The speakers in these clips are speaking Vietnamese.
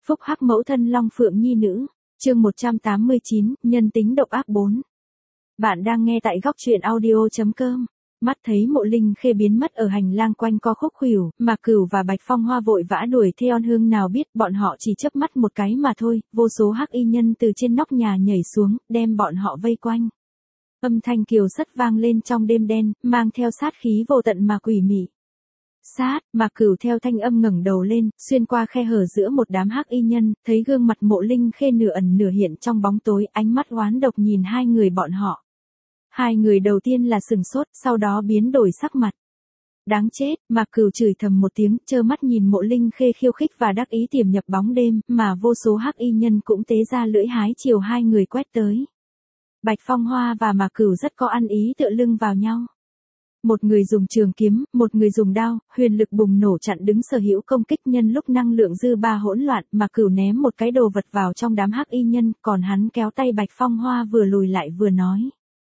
Phúc hắc mẫu thân Long Phượng nhi nữ. Chương 189, nhân tính độc ác 4. Bạn đang nghe tại góc truyện audio.com. Mắt thấy Mộ Linh Khê biến mất ở hành lang quanh co khúc khuỷu, Mạc Cửu và Bạch Phong Hoa vội vã đuổi theo, Hương nào biết bọn họ chỉ chớp mắt một cái mà thôi, vô số hắc y nhân từ trên nóc nhà nhảy xuống, đem bọn họ vây quanh. Âm thanh kiều sắt vang lên trong đêm đen, mang theo sát khí vô tận mà quỷ mị. Sát, Mạc Cửu theo thanh âm ngẩng đầu lên, xuyên qua khe hở giữa một đám hắc y nhân, thấy gương mặt Mộ Linh Khê nửa ẩn nửa hiện trong bóng tối, ánh mắt oán độc nhìn hai người bọn họ. Hai người đầu tiên là sừng sốt, sau đó biến đổi sắc mặt. Đáng chết, Mạc Cửu chửi thầm một tiếng, trơ mắt nhìn Mộ Linh Khê khiêu khích và đắc ý tiềm nhập bóng đêm, mà vô số hắc y nhân cũng tế ra lưỡi hái chiều hai người quét tới. Bạch Phong Hoa và Mạc Cửu rất có ăn ý tựa lưng vào nhau. Một người dùng trường kiếm, một người dùng đao, huyền lực bùng nổ chặn đứng sở hữu công kích. Nhân lúc năng lượng dư ba hỗn loạn, Mạc Cửu ném một cái đồ vật vào trong đám hắc y nhân, còn hắn kéo tay Bạch Phong Hoa vừa lùi lại vừa nói.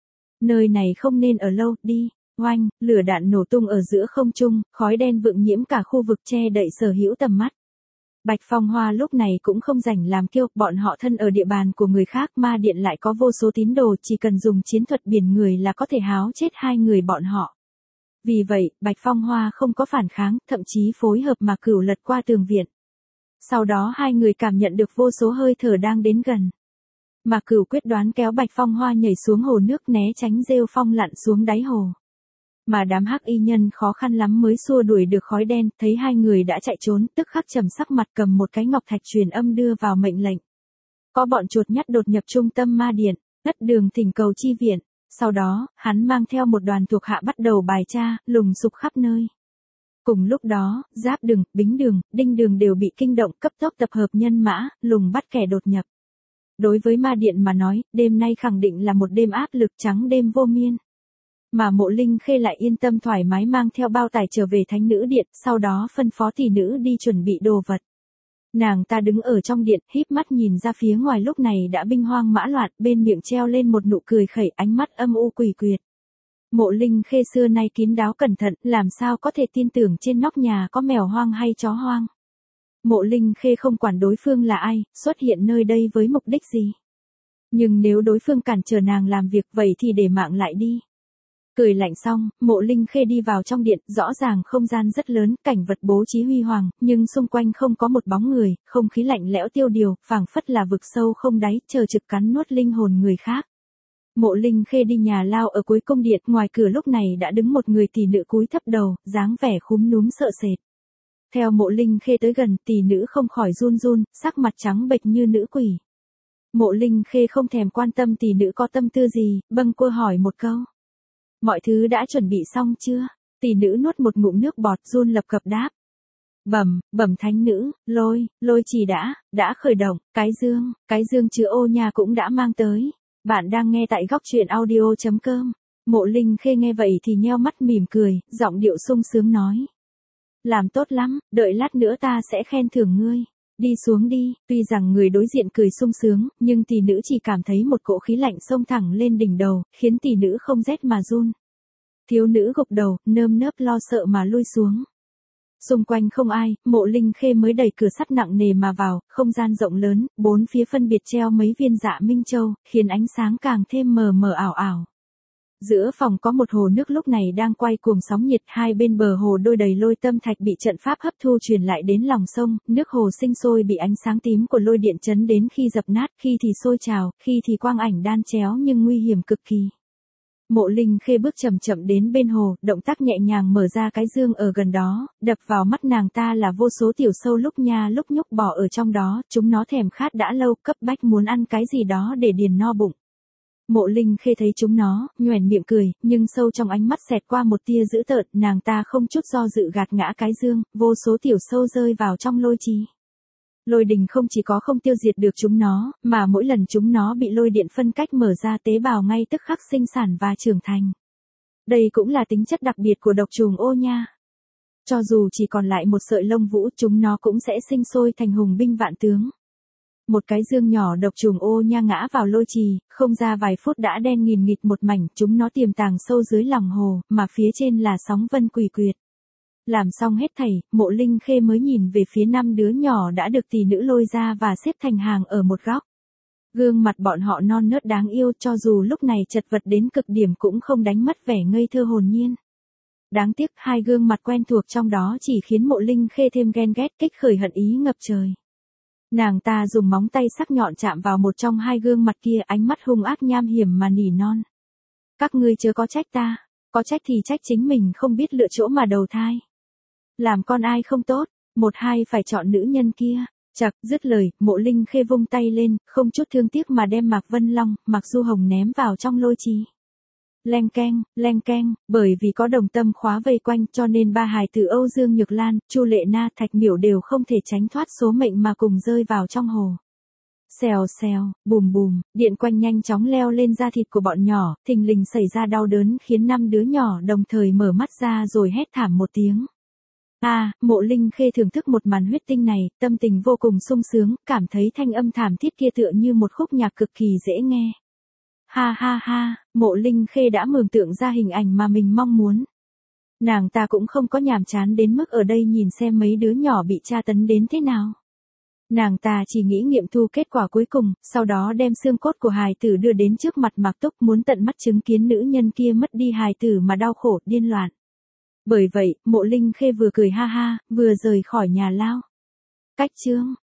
Nơi này không nên ở lâu, đi. Oanh, lửa đạn nổ tung ở giữa không trung, khói đen vượng nhiễm cả khu vực che đậy sở hữu tầm mắt. Bạch Phong Hoa lúc này cũng không rảnh làm kiêu, bọn họ thân ở địa bàn của người khác, ma điện lại có vô số tín đồ, chỉ cần dùng chiến thuật biển người là có thể háo chết hai người bọn họ. Vì vậy, Bạch Phong Hoa không có phản kháng, thậm chí phối hợp Mạc Cửu lật qua tường viện. Sau đó hai người cảm nhận được vô số hơi thở đang đến gần. Mạc Cửu quyết đoán kéo Bạch Phong Hoa nhảy xuống hồ nước, né tránh rêu phong lặn xuống đáy hồ. Mà đám hắc y nhân khó khăn lắm mới xua đuổi được khói đen, thấy hai người đã chạy trốn, tức khắc trầm sắc mặt cầm một cái ngọc thạch truyền âm đưa vào mệnh lệnh. Có bọn chuột nhắt đột nhập trung tâm ma điện, ngắt đường thỉnh cầu chi viện. Sau đó, hắn mang theo một đoàn thuộc hạ bắt đầu bài tra, lùng sục khắp nơi. Cùng lúc đó, Giáp Đường, Bính Đường, Đinh Đường đều bị kinh động, cấp tốc tập hợp nhân mã, lùng bắt kẻ đột nhập. Đối với ma điện mà nói, đêm nay khẳng định là một đêm áp lực trắng đêm vô miên. Mà Mộ Linh Khê lại yên tâm thoải mái mang theo bao tải trở về Thánh Nữ Điện, sau đó phân phó tỷ nữ đi chuẩn bị đồ vật. Nàng ta đứng ở trong điện, híp mắt nhìn ra phía ngoài, lúc này đã binh hoang mã loạn, bên miệng treo lên một nụ cười khẩy, ánh mắt âm u quỷ quyệt. Mộ Linh Khê xưa nay kín đáo cẩn thận, làm sao có thể tin tưởng trên nóc nhà có mèo hoang hay chó hoang. Mộ Linh Khê không quản đối phương là ai, xuất hiện nơi đây với mục đích gì. Nhưng nếu đối phương cản trở nàng làm việc, vậy thì để mạng lại đi. Cười lạnh xong, Mộ Linh Khê đi vào trong điện, rõ ràng không gian rất lớn, cảnh vật bố trí huy hoàng, nhưng xung quanh không có một bóng người, không khí lạnh lẽo tiêu điều, phảng phất là vực sâu không đáy, chờ trực cắn nuốt linh hồn người khác. Mộ Linh Khê đi nhà lao ở cuối cung điện, ngoài cửa lúc này đã đứng một người tỷ nữ cúi thấp đầu, dáng vẻ khúm núm sợ sệt. Theo Mộ Linh Khê tới gần, tỷ nữ không khỏi run run, sắc mặt trắng bệch như nữ quỷ. Mộ Linh Khê không thèm quan tâm tỷ nữ có tâm tư gì, bâng quơ hỏi một câu. Mọi thứ đã chuẩn bị xong chưa? Tỷ nữ nuốt một ngụm nước bọt, run lập cập đáp. Bẩm thánh nữ, lôi chỉ đã khởi động, cái dương chứa ô nha cũng đã mang tới. Bạn đang nghe tại góc truyện audio.com. Mộ Linh Khê nghe vậy thì nheo mắt mỉm cười, giọng điệu sung sướng nói. Làm tốt lắm, đợi lát nữa ta sẽ khen thưởng ngươi. Đi xuống đi. Tuy rằng người đối diện cười sung sướng, nhưng tỷ nữ chỉ cảm thấy một cỗ khí lạnh xông thẳng lên đỉnh đầu, khiến tỷ nữ không rét mà run. Thiếu nữ gục đầu, nơm nớp lo sợ mà lui xuống. Xung quanh không ai, Mộ Linh Khê mới đẩy cửa sắt nặng nề mà vào, không gian rộng lớn, bốn phía phân biệt treo mấy viên dạ minh châu, khiến ánh sáng càng thêm mờ mờ ảo ảo. Giữa phòng có một hồ nước lúc này đang quay cuồng sóng nhiệt, hai bên bờ hồ đôi đầy lôi tâm thạch bị trận pháp hấp thu truyền lại đến lòng sông, nước hồ sinh sôi bị ánh sáng tím của lôi điện chấn đến khi dập nát, khi thì sôi trào, khi thì quang ảnh đan chéo nhưng nguy hiểm cực kỳ. Mộ Linh Khê bước chậm chậm đến bên hồ, động tác nhẹ nhàng mở ra cái dương ở gần đó, đập vào mắt nàng ta là vô số tiểu sâu lúc nha lúc nhúc bò ở trong đó, chúng nó thèm khát đã lâu, cấp bách muốn ăn cái gì đó để điền no bụng. Mộ Linh Khê thấy chúng nó, nhoẻn miệng cười, nhưng sâu trong ánh mắt xẹt qua một tia dữ tợn, nàng ta không chút do dự gạt ngã cái dương, vô số tiểu sâu rơi vào trong lôi trì. Lôi đình không chỉ có không tiêu diệt được chúng nó, mà mỗi lần chúng nó bị lôi điện phân cách mở ra, tế bào ngay tức khắc sinh sản và trưởng thành. Đây cũng là tính chất đặc biệt của độc trùng ô nha. Cho dù chỉ còn lại một sợi lông vũ, chúng nó cũng sẽ sinh sôi thành hùng binh vạn tướng. Một cái dương nhỏ độc trùng ô nha ngã vào lôi trì, không ra vài phút đã đen nghìn nghịt một mảnh, chúng nó tiềm tàng sâu dưới lòng hồ, mà phía trên là sóng vân quỷ quyệt. Làm xong hết thảy, Mộ Linh Khê mới nhìn về phía 5 đứa nhỏ đã được tỷ nữ lôi ra và xếp thành hàng ở một góc. Gương mặt bọn họ non nớt đáng yêu, cho dù lúc này chật vật đến cực điểm cũng không đánh mất vẻ ngây thơ hồn nhiên. Đáng tiếc hai gương mặt quen thuộc trong đó chỉ khiến Mộ Linh Khê thêm ghen ghét, kích khởi hận ý ngập trời. Nàng ta dùng móng tay sắc nhọn chạm vào một trong hai gương mặt kia, ánh mắt hung ác nham hiểm mà nỉ non. Các ngươi chớ có trách ta, có trách thì trách chính mình không biết lựa chỗ mà đầu thai. Làm con ai không tốt, một hai phải chọn nữ nhân kia. Chậc, dứt lời, Mộ Linh Khê vung tay lên, không chút thương tiếc mà đem Mạc Vân Long, Mạc Du Hồng ném vào trong lôi trì. Leng keng, bởi vì có đồng tâm khóa vây quanh cho nên ba hài tử Âu Dương Nhược Lan, Chu Lệ Na, Thạch Miểu đều không thể tránh thoát số mệnh mà cùng rơi vào trong hồ. Xèo xèo, bùm bùm, điện quanh nhanh chóng leo lên da thịt của bọn nhỏ, thình lình xảy ra đau đớn khiến 5 đứa nhỏ đồng thời mở mắt ra rồi hét thảm một tiếng. Mộ Linh Khê thưởng thức một màn huyết tinh này, tâm tình vô cùng sung sướng, cảm thấy thanh âm thảm thiết kia tựa như một khúc nhạc cực kỳ dễ nghe. Ha, Mộ Linh Khê đã mường tượng ra hình ảnh mà mình mong muốn. Nàng ta cũng không có nhàm chán đến mức ở đây nhìn xem mấy đứa nhỏ bị tra tấn đến thế nào. Nàng ta chỉ nghĩ nghiệm thu kết quả cuối cùng, sau đó đem xương cốt của hài tử đưa đến trước mặt Mạc Túc, muốn tận mắt chứng kiến nữ nhân kia mất đi hài tử mà đau khổ, điên loạn. Bởi vậy, Mộ Linh Khê vừa cười ha ha, vừa rời khỏi nhà lao. Cách chương